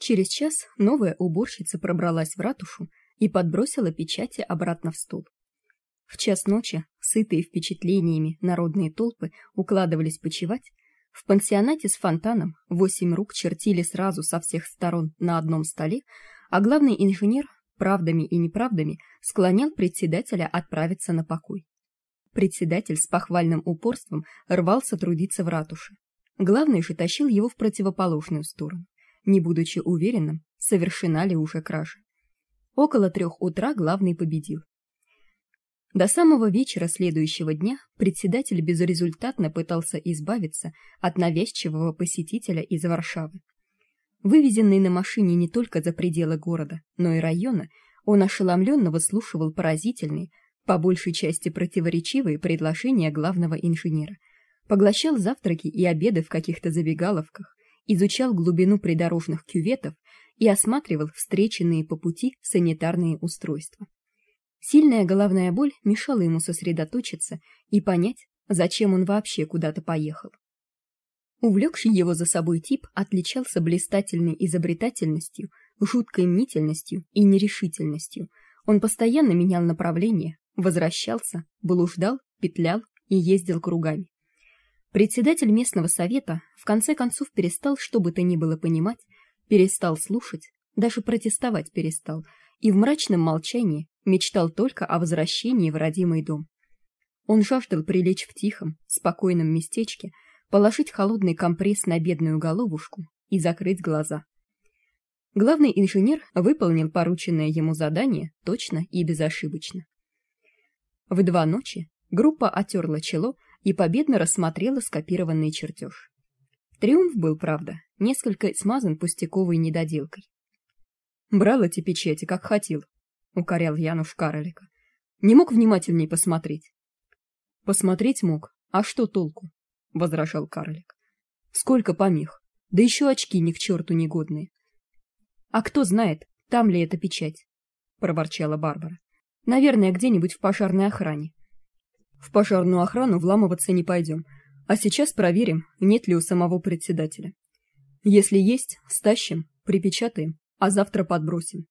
Через час новая уборщица пробралась в ратушу и подбросила печати обратно в стол. В час ночи, сытые впечатлениями народные толпы укладывались почивать, в пансионате с фонтаном 8 рук чертили сразу со всех сторон на одном столе, а главный инженер правдами и неправдами склонял председателя отправиться на покой. Председатель с похвальным упорством рвался трудиться в ратуше. Главный же тащил его в противоположную сторону, не будучи уверенным, совершена ли уже кража. Около 3 утра главный победил. До самого вечера следующего дня председатель безрезультатно пытался избавиться от навязчивого посетителя из Варшавы. Вывезенный на машине не только за пределы города, но и района, он ошеломленно выслушивал поразительные, по большей части противоречивые предложения главного инженера, поглощал завтраки и обеды в каких-то забегаловках, изучал глубину придорожных кюветов и осматривал встреченные по пути санитарные устройства. Сильная головная боль мешала ему сосредоточиться и понять, зачем он вообще куда-то поехал. Увлекший его за собой тип отличался блистательной изобретательностью, жуткой мнительностью и нерешительностью. Он постоянно менял направление, возвращался, блуждал, петлял и ездил кругами. Председатель местного совета в конце концов перестал что бы то ни было понимать, перестал слушать, даже протестовать перестал, и в мрачном молчании мечтал только о возвращении в родимый дом. Он жаждал прилечь в тихом, спокойном местечке, положить холодный компресс на бедную головушку и закрыть глаза. Главный инженер выполнил порученное ему задание точно и безошибочно. В 2 ночи группа отерла чело и победно рассмотрела скопированный чертеж. Триумф был, правда, несколько смазан пустяковой недоделкой. Брал эти печати, как хотел, укорял Януш Каролика. Не мог внимательней посмотреть. Посмотреть мог, а что толку? Возражал Карлик. Сколько помех, да еще очки ни к черту негодные. А кто знает, там ли эта печать? Проворчала Барбара. Наверное, где-нибудь в пожарной охране. В пожарную охрану вламываться не пойдем, а сейчас проверим, нет ли у самого председателя. Если есть, стащим, припечатаем, а завтра подбросим.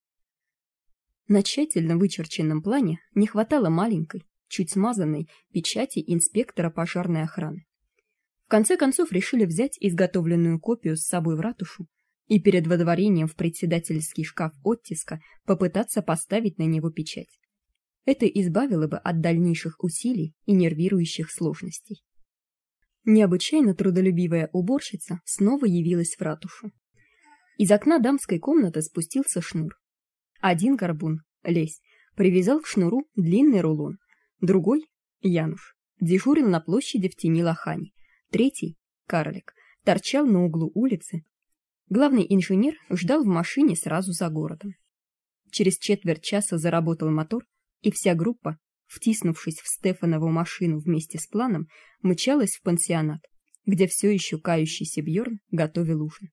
На тщательно вычерченном плане не хватало маленькой, чуть смазанной печати инспектора пожарной охраны. В конце концов решили взять изготовленную копию с собой в ратушу и перед выдворением в председательский шкаф оттиска попытаться поставить на него печать. Это избавило бы от дальнейших усилий и нервирующих сложностей. Необычайно трудолюбивая уборщица снова явилась в ратушу. Из окна дамской комнаты спустился Шнур. Один горбун, Лесь, привязал к шнуру длинный рулон, другой, Януш, дежурил на площади в тени лохани, третий, Карлик, торчал на углу улицы. Главный инженер ждал в машине сразу за городом. Через четверть часа заработал мотор, и вся группа, втиснувшись в Стефанову машину вместе с планом, мчалась в пансионат, где все еще кающийся Бьорн готовил ужин.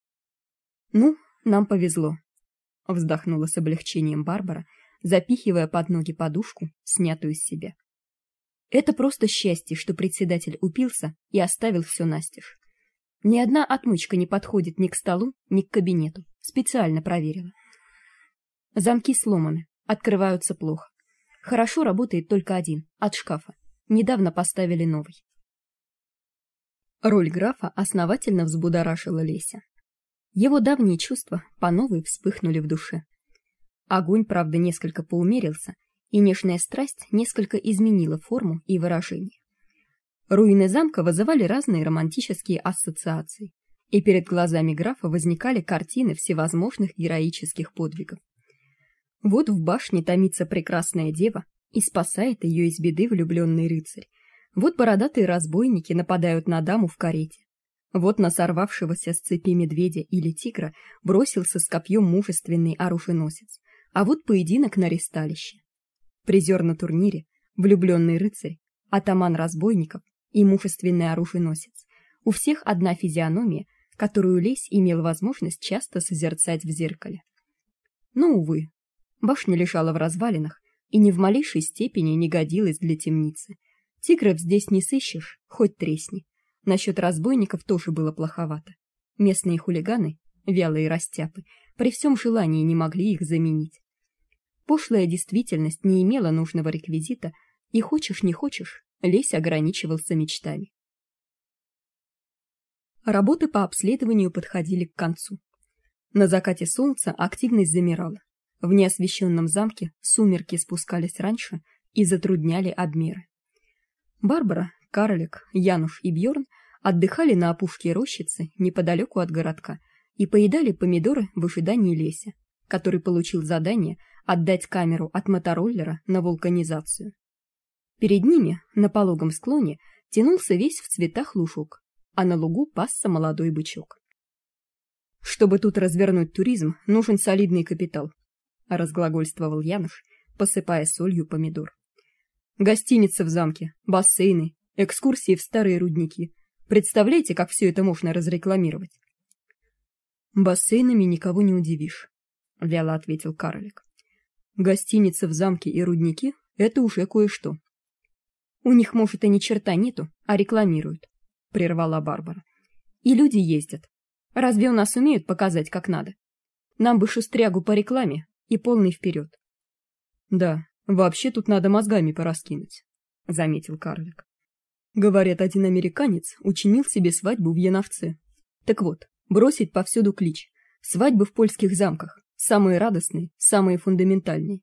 Ну, нам повезло, вздохнула с облегчением Барбара, запихивая под ноги подушку, снятую с себя. Это просто счастье, что председатель упился и оставил все настежь. Ни одна отмычка не подходит ни к столу, ни к кабинету. Специально проверила. Замки сломаны, открываются плохо. Хорошо работает только один, от шкафа. Недавно поставили новый. Роль графа основательно взбудоражила Леся. Его давние чувства по новой вспыхнули в душе. Огонь, правда, несколько поумерился, и нежная страсть несколько изменила форму и выражение. Руины замка вызывали разные романтические ассоциации, и перед глазами графа возникали картины всевозможных героических подвигов. Вот в башне томится прекрасная дева и спасает ее из беды влюбленный рыцарь. Вот бородатые разбойники нападают на даму в карете. Вот на сорвавшегося с цепи медведя или тигра бросился с копьем мужественный оруженосец. А вот поединок на ристалище. Призер на турнире, влюбленный рыцарь, атаман разбойников и мужественный оруженосец. У всех одна физиономия, которую Лесь имел возможность часто созерцать в зеркале. Но, увы, башня лежала в развалинах и ни в малейшей степени не годилась для темницы. Тигров здесь не сыщешь, хоть тресни. Насчет разбойников тоже было плоховато. Местные хулиганы, вялые растяпы, при всем желании не могли их заменить. Пошлая действительность не имела нужного реквизита, и хочешь не хочешь, Лесь ограничивался мечтами. Работы по обследованию подходили к концу. На закате солнца активность замирала. В неосвещенном замке сумерки спускались раньше и затрудняли обмеры. Барбара, Карлик, Януш и Бьорн отдыхали на опушке рощицы неподалеку от городка и поедали помидоры в ожидании Леся, который получил задание отдать камеру от мотороллера на вулканизацию. Перед ними, на пологом склоне, тянулся весь в цветах лужок, а на лугу пасся молодой бычок. Чтобы тут развернуть туризм, нужен солидный капитал, разглагольствовал Януш, посыпая солью помидор. Гостиница в замке, бассейны, экскурсии в старые рудники. Представляете, как все это можно разрекламировать? Бассейнами никого не удивишь, вяло ответил Карлик. Гостиница в замке и рудники это уже кое-что. У них, может, и ни черта нету, а рекламируют, прервала Барбара. И люди ездят. Разве у нас умеют показать, как надо? Нам бы шустрягу по рекламе и полный вперед. Да, вообще тут надо мозгами пораскинуть, заметил Карлик. Говорят, один американец учинил себе свадьбу в Яновце. Так вот, бросить повсюду клич: свадьбы в польских замках, самые радостные, самые фундаментальные.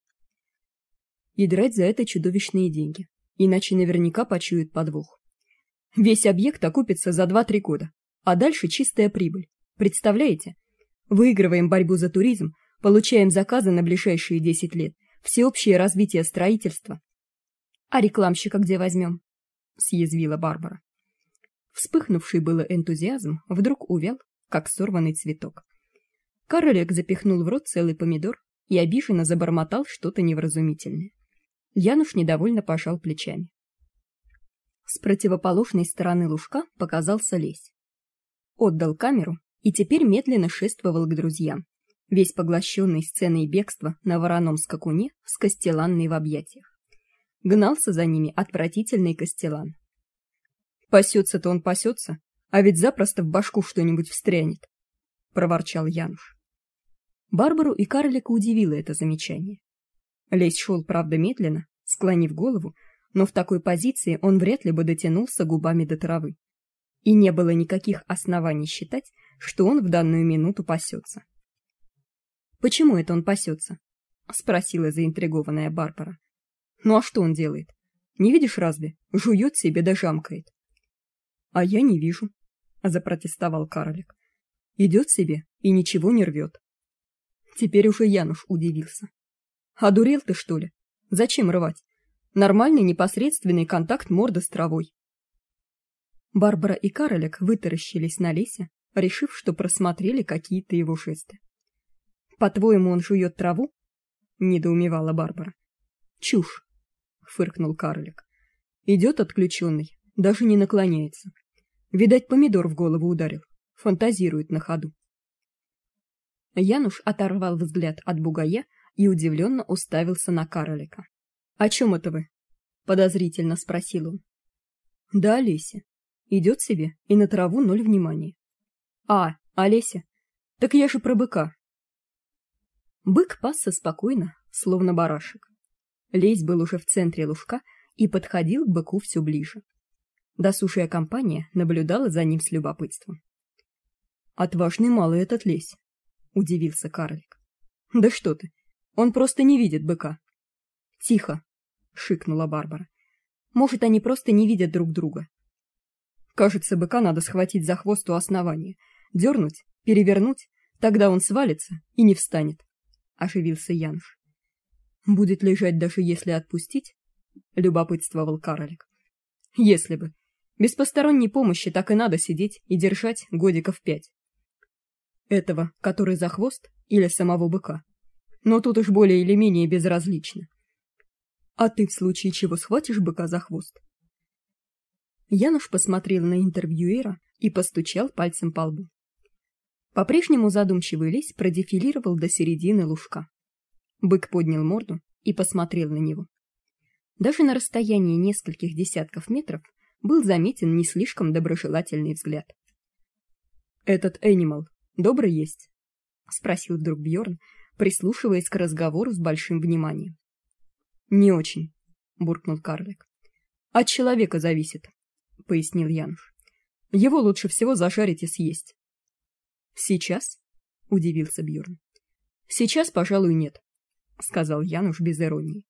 И драть за это чудовищные деньги, иначе наверняка почуют подвох. Весь объект окупится за 2-3 года, а дальше чистая прибыль. Представляете? Выигрываем борьбу за туризм, получаем заказы на ближайшие 10 лет, всеобщее развитие строительства. А рекламщика где возьмем? Съязвила Барбара. Вспыхнувший было энтузиазм вдруг увял, как сорванный цветок. Карлик запихнул в рот целый помидор и обиженно забормотал что-то невразумительное. Януш недовольно пожал плечами. С противоположной стороны лужка показался Лесь. Отдал камеру и теперь медленно шествовал к друзьям, весь поглощенный сценой бегства на вороном скакуне с Костеланной в объятиях. Гнался за ними отвратительный Костелан. Пасется-то он пасется, а ведь запросто в башку что-нибудь встрянет, проворчал Януш. Барбару и Карлика удивило это замечание. Лесь шел, правда, медленно, склонив голову, но в такой позиции он вряд ли бы дотянулся губами до травы. И не было никаких оснований считать, что он в данную минуту пасется. Почему это он пасется? Спросила заинтригованная Барбара. Ну а что он делает? Не видишь разве? Жует себе да жамкает. А я не вижу, запротестовал Карлик. Идет себе и ничего не рвет. Теперь уже Януш удивился. Одурел ты, что ли? Зачем рвать? Нормальный непосредственный контакт морды с травой. Барбара и Карлик вытаращились на Леся, решив, что просмотрели какие-то его жесты. По-твоему, он жует траву? Недоумевала Барбара. Чушь, фыркнул Карлик. Идет отключенный, даже не наклоняется. Видать, помидор в голову ударил. Фантазирует на ходу. Януш оторвал взгляд от бугая и удивленно уставился на Карлика. О чем это вы? Подозрительно спросил он. Да, Леся. Идет себе и на траву 0 внимания. А Леся? Так я же про быка. Бык пасся спокойно, словно барашек. Лесь был уже в центре лужка и подходил к быку все ближе. Досужая компания наблюдала за ним с любопытством. Отважный малый этот Лесь, удивился Карлик. Да что ты? Он просто не видит быка. Тихо, шикнула Барбара. Может, они просто не видят друг друга. Кажется, быка надо схватить за хвост у основания, дернуть, перевернуть, тогда он свалится и не встанет, оживился Януш. Будет лежать даже если отпустить? Любопытствовал Карлик. Если бы. Без посторонней помощи так и надо сидеть и держать годиков 5. Этого, который за хвост, или самого быка. Но тут уж более или менее безразлично. А ты в случае чего схватишь быка за хвост? Януш посмотрел на интервьюера и постучал пальцем по лбу. По-прежнему задумчивый Лесь продефилировал до середины лужка. Бык поднял морду и посмотрел на него. Даже на расстоянии нескольких десятков метров был заметен не слишком доброжелательный взгляд. Этот энимал добрый есть, спросил вдруг Бьорн, прислушиваясь к разговору с большим вниманием. Не очень, буркнул карлик. От человека зависит, пояснил Януш. Его лучше всего зажарить и съесть. Сейчас? Удивился Бьорн. Сейчас, пожалуй, нет, сказал Януш без иронии.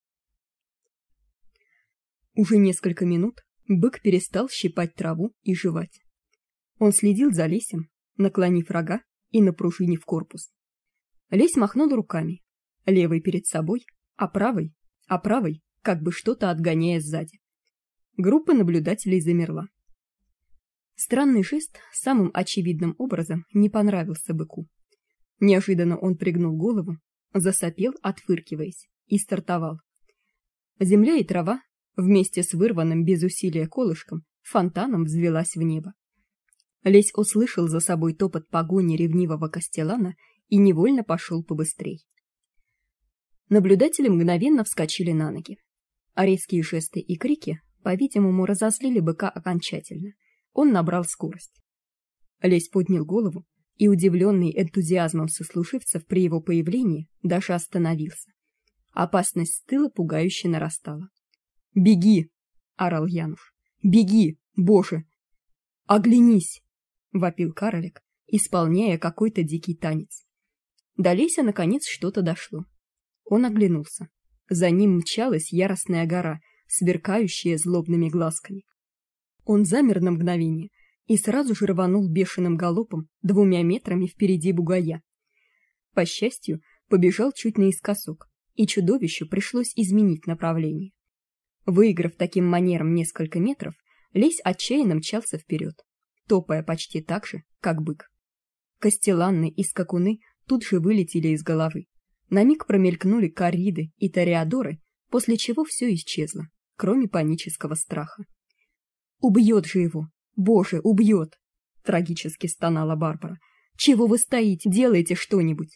Уже несколько минут бык перестал щипать траву и жевать. Он следил за Лесем, наклонив рога и напружинив корпус. Лесь махнул руками, левой перед собой, а правой как бы что-то отгоняя сзади. Группа наблюдателей замерла. Странный жест самым очевидным образом не понравился быку. Неожиданно он пригнул голову, засопел, отфыркиваясь, и стартовал. Земля и трава, вместе с вырванным без усилия колышком, фонтаном взвилась в небо. Лесь услышал за собой топот погони ревнивого кастелана и невольно пошел побыстрей. Наблюдатели мгновенно вскочили на ноги. А резкие жесты и крики, по-видимому, разозлили быка окончательно. Он набрал скорость. Лесь поднял голову и, удивленный энтузиазмом сослуживцев при его появлении, даже остановился. Опасность с тыла пугающе нарастала. «Беги!» — орал Януш. «Беги, Боже!» «Оглянись!» — вопил карлик, исполняя какой-то дикий танец. До Леся наконец что-то дошло. Он оглянулся. За ним мчалась яростная гора, сверкающая злобными глазками. Он замер на мгновение и сразу же рванул бешеным галопом 2 метрами впереди бугая. По счастью, побежал чуть наискосок, и чудовищу пришлось изменить направление. Выиграв таким манером несколько метров, Лесь отчаянно мчался вперед, топая почти так же, как бык. Кастелланы и скакуны тут же вылетели из головы. На миг промелькнули корриды и тореадоры, после чего все исчезло, кроме панического страха. «Убьет же его! Боже, убьет!» — трагически стонала Барбара. «Чего вы стоите? Делайте что-нибудь!»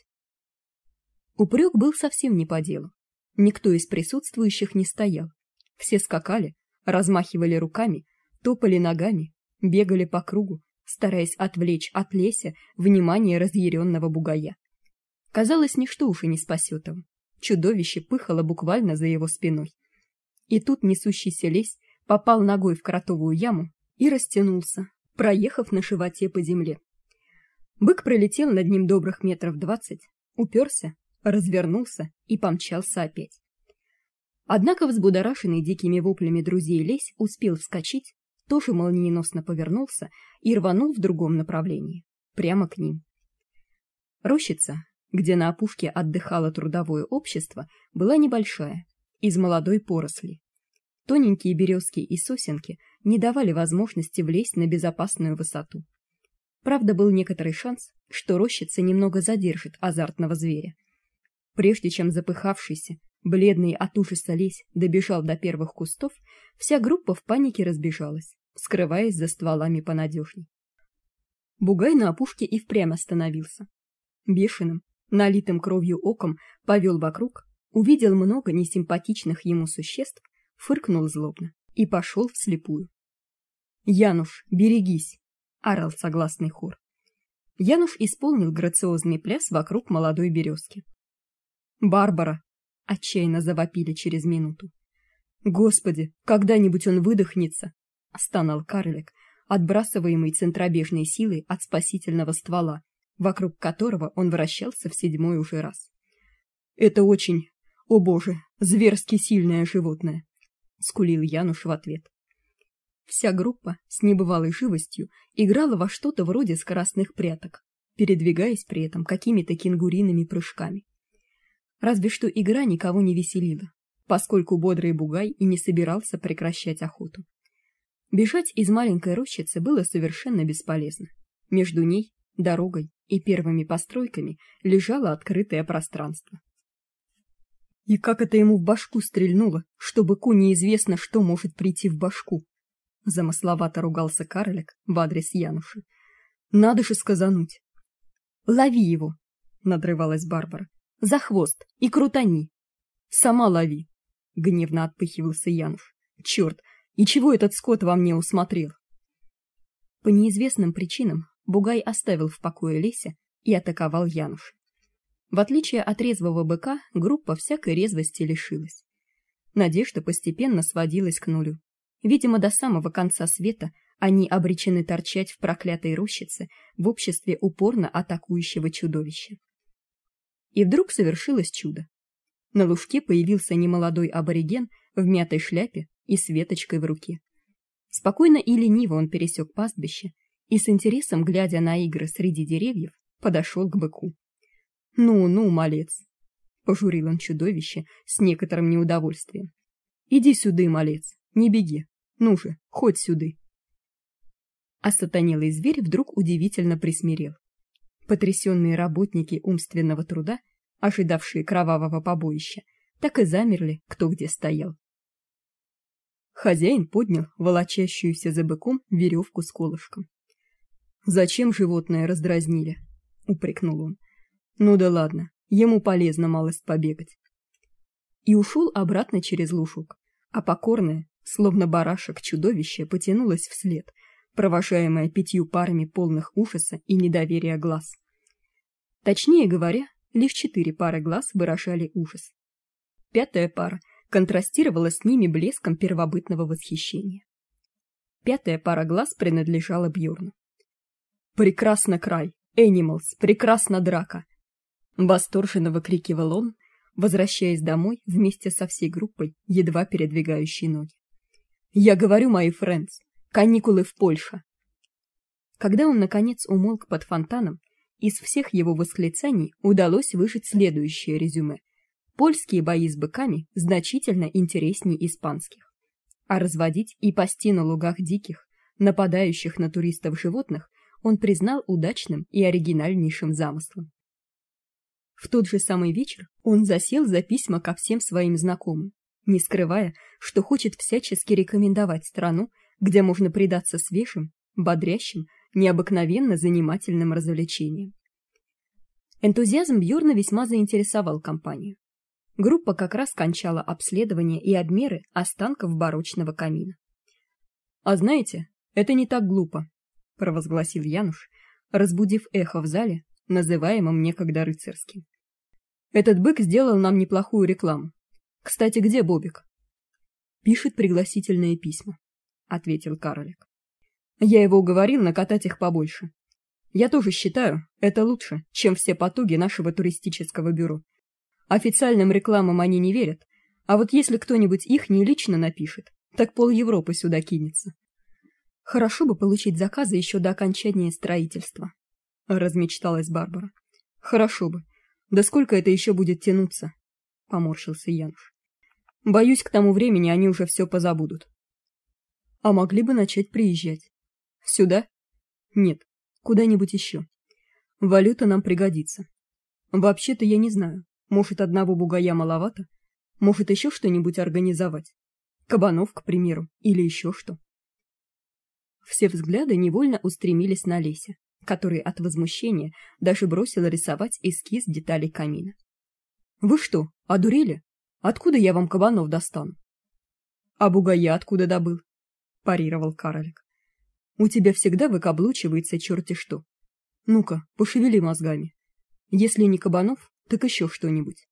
Упрек был совсем не по делу. Никто из присутствующих не стоял. Все скакали, размахивали руками, топали ногами, бегали по кругу, стараясь отвлечь от Леся внимание разъяренного бугая. Казалось, ничто уже не спасет его. Чудовище пыхало буквально за его спиной. И тут несущийся Лесь попал ногой в кротовую яму и растянулся, проехав на животе по земле. Бык пролетел над ним добрых 20 метров, уперся, развернулся и помчался опять. Однако взбудораженный дикими воплями друзей Лесь успел вскочить, тоже молниеносно повернулся и рванул в другом направлении, прямо к ним. Рощица, где на опушке отдыхало трудовое общество, была небольшая, из молодой поросли. Тоненькие березки и сосенки не давали возможности влезть на безопасную высоту. Правда, был некоторый шанс, что рощица немного задержит азартного зверя. Прежде чем запыхавшийся, бледный от ужаса Лесь добежал до первых кустов, вся группа в панике разбежалась, скрываясь за стволами понадежней. Бугай на опушке и впрямь остановился. Бешеным, налитым кровью оком повел вокруг, увидел много несимпатичных ему существ, фыркнул злобно и пошел вслепую. «Януш, берегись!» — орал согласный хор. Януш исполнил грациозный пляс вокруг молодой березки. «Барбара!» — отчаянно завопили через минуту. «Господи, когда-нибудь он выдохнется!» — стонал карлик, отбрасываемый центробежной силой от спасительного ствола, вокруг которого он вращался в 7-й уже раз. «Это очень, о боже, зверски сильное животное!» — скулил Януш в ответ. Вся группа с небывалой живостью играла во что-то вроде скоростных пряток, передвигаясь при этом какими-то кенгуриными прыжками. Разве что игра никого не веселила, поскольку бодрый бугай и не собирался прекращать охоту. Бежать из маленькой рощицы было совершенно бесполезно. Между ней, дорогой и первыми постройками лежало открытое пространство. И как это ему в башку стрельнуло, что быку неизвестно, что может прийти в башку? Замысловато ругался карлик в адрес Януша. Надо же сказануть. «Лови его!» — надрывалась Барбара. «За хвост и крутани!» «Сама лови!» — гневно отпыхивался Януш. «Черт! И чего этот скот во мне усмотрел?» По неизвестным причинам бугай оставил в покое Леся и атаковал Януша. В отличие от резвого быка, группа всякой резвости лишилась. Надежда постепенно сводилась к нулю. Видимо, до самого конца света они обречены торчать в проклятой рощице в обществе упорно атакующего чудовища. И вдруг совершилось чудо. На лужке появился немолодой абориген в мятой шляпе и с веточкой в руке. Спокойно и лениво он пересек пастбище и с интересом, глядя на игры среди деревьев, подошел к быку. «Ну, малец!» — пожурил он чудовище с некоторым неудовольствием. «Иди сюда, малец, не беги. Ну же, хоть сюда!» А сатанелый зверь вдруг удивительно присмирел. Потрясенные работники умственного труда, ожидавшие кровавого побоища, так и замерли, кто где стоял. Хозяин поднял волочащуюся за быком веревку с колышком. «Зачем животное раздразнили?» — упрекнул он. «Ну да ладно, ему полезно малость побегать». И ушел обратно через лужок, а покорное, словно барашек, чудовище потянулось вслед, провожаемое 5 парами полных ужаса и недоверия глаз. Точнее говоря, лишь 4 пары глаз выражали ужас. 5-я пара контрастировала с ними блеском первобытного восхищения. 5-я пара глаз принадлежала Бьорну. «Прекрасно край! Энималс! Прекрасна драка!» Восторженно выкрикивал он, возвращаясь домой вместе со всей группой, едва передвигающей ноги. «Я говорю, мои френдс, каникулы в Польше!» Когда он, наконец, умолк под фонтаном, из всех его восклицаний удалось выжать следующее резюме. Польские бои с быками значительно интереснее испанских. А разводить и пасти на лугах диких, нападающих на туристов животных, он признал удачным и оригинальнейшим замыслом. В тот же самый вечер он засел за письма ко всем своим знакомым, не скрывая, что хочет всячески рекомендовать страну, где можно предаться свежим, бодрящим, необыкновенно занимательным развлечениям. Энтузиазм Бьорна весьма заинтересовал компанию. Группа как раз кончала обследование и обмеры останков барочного камина. «А знаете, это не так глупо», — провозгласил Януш, разбудив эхо в зале, называемом некогда рыцарским. «Этот бык сделал нам неплохую рекламу. Кстати, где Бобик?» «Пишет пригласительные письма», — ответил Карлик. «Я его уговорил накатать их побольше. Я тоже считаю, это лучше, чем все потуги нашего туристического бюро. Официальным рекламам они не верят, а вот если кто-нибудь их не лично напишет, так пол-Европы сюда кинется. Хорошо бы получить заказы еще до окончания строительства», — размечталась Барбара. «Хорошо бы. Да сколько это еще будет тянуться?» — поморщился Януш. «Боюсь, к тому времени они уже все позабудут». «А могли бы начать приезжать. Сюда? Нет, куда-нибудь еще. Валюта нам пригодится. Вообще-то я не знаю. Может, одного бугая маловато? Может, еще что-нибудь организовать? Кабанов, к примеру, или еще что?» Все взгляды невольно устремились на Леся, который от возмущения даже бросил рисовать эскиз деталей камина. «Вы что, одурели? Откуда я вам кабанов достану?» «А бугая откуда добыл?» — парировал Карлик. «У тебя всегда выкаблучивается черти что. Ну-ка, пошевели мозгами. Если не кабанов, так еще что-нибудь».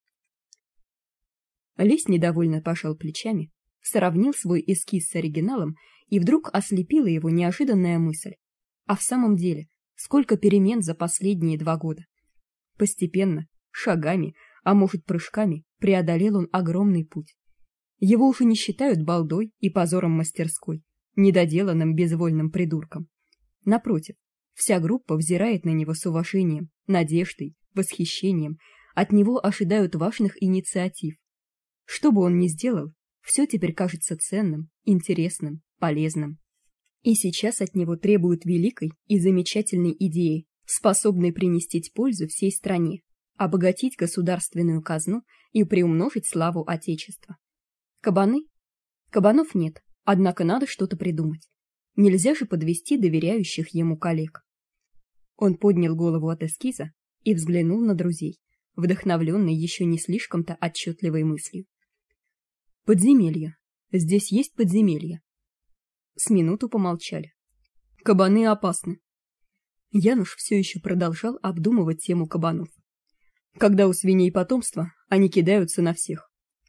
Лесь недовольно пожал плечами, сравнил свой эскиз с оригиналом, и вдруг ослепила его неожиданная мысль. А в самом деле, сколько перемен за последние 2 года. Постепенно, шагами, а может прыжками, преодолел он огромный путь. Его уже не считают балдой и позором мастерской, недоделанным безвольным придурком. Напротив, вся группа взирает на него с уважением, надеждой, восхищением, от него ожидают важных инициатив. Что бы он ни сделал, все теперь кажется ценным, интересным, полезным. И сейчас от него требуют великой и замечательной идеи, способной принести пользу всей стране, обогатить государственную казну и приумножить славу Отечества. Кабаны? Кабанов нет, однако надо что-то придумать. Нельзя же подвести доверяющих ему коллег. Он поднял голову от эскиза и взглянул на друзей, вдохновленный еще не слишком-то отчетливой мыслью. «Подземелье. Здесь есть подземелье». С минуту помолчали. «Кабаны опасны». Януш все еще продолжал обдумывать тему кабанов. Когда у свиней потомство, они кидаются на всех.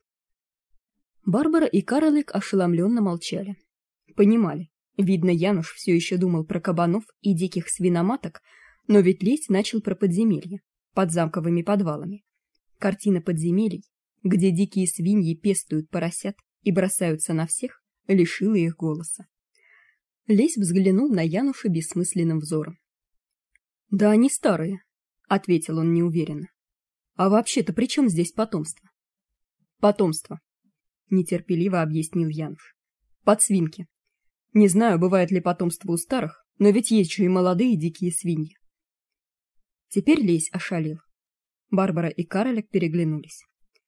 Барбара и Карлик ошеломленно молчали. Понимали, видно, Януш все еще думал про кабанов и диких свиноматок, но ведь лесь начал про подземелья, под замковыми подвалами. Картина подземелий, где дикие свиньи пестуют поросят и бросаются на всех, лишила их голоса. Лесь взглянул на Януша бессмысленным взором. «Да они старые», — ответил он неуверенно. «А вообще-то при чем здесь потомство?» «Потомство», — нетерпеливо объяснил Януш. «Подсвинки. Не знаю, бывает ли потомство у старых, но ведь есть же и молодые дикие свиньи». Теперь Лесь ошалел. Барбара и Карлик переглянулись.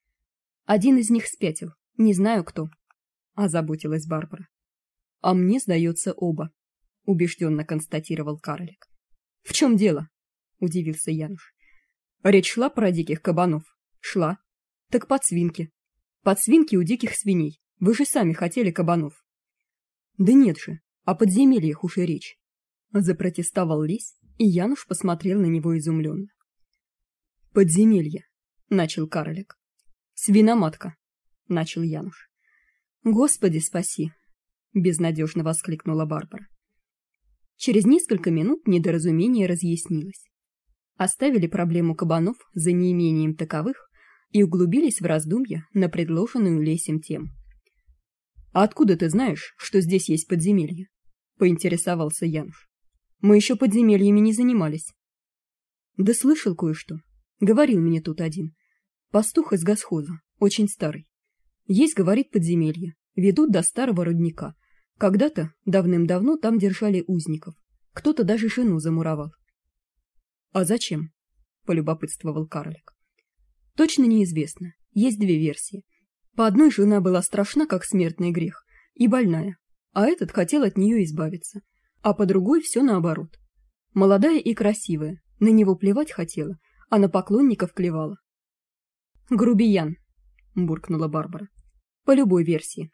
«Один из них спятил, не знаю кто», — озаботилась Барбара. «А мне сдается оба», — убежденно констатировал Карлик. «В чем дело?» — удивился Януш. «Речь шла про диких кабанов. Шла. Так подсвинки. Подсвинки у диких свиней. Вы же сами хотели кабанов». «Да нет же, о подземельях уж и речь», — запротестовал Лесь, и Януш посмотрел на него изумленно. «Подземелье», — начал Карлик. «Свиноматка», — начал Януш. «Господи, спаси!» — безнадежно воскликнула Барбара. Через несколько минут недоразумение разъяснилось. Оставили проблему кабанов за неимением таковых и углубились в раздумья на предложенную Лесем тему. «А откуда ты знаешь, что здесь есть подземелье?» — поинтересовался Януш. «Мы еще подземельями не занимались». «Да слышал кое-что. Говорил мне тут один. Пастух из госхоза, очень старый. Есть, говорит, подземелье, ведут до старого рудника. Когда-то, давным-давно, там держали узников. Кто-то даже жену замуровал». «А зачем?» — полюбопытствовал Карлик. «Точно неизвестно. Есть две версии. По одной, жена была страшна, как смертный грех, и больная, а этот хотел от нее избавиться. А по другой все наоборот. Молодая и красивая, на него плевать хотела, а на поклонников клевала». «Грубиян», — буркнула Барбара. «По любой версии».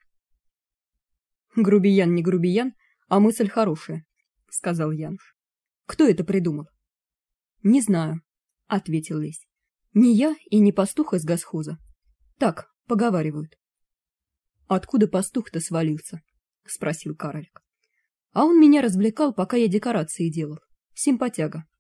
«Грубиян не грубиян, а мысль хорошая», — сказал Януш. «Кто это придумал?» «Не знаю», — ответил Лесь. «Не я и не пастух из госхоза. Так, поговаривают». «Откуда пастух-то свалился?» — спросил Карлик. «А он меня развлекал, пока я декорации делал. Симпатяга».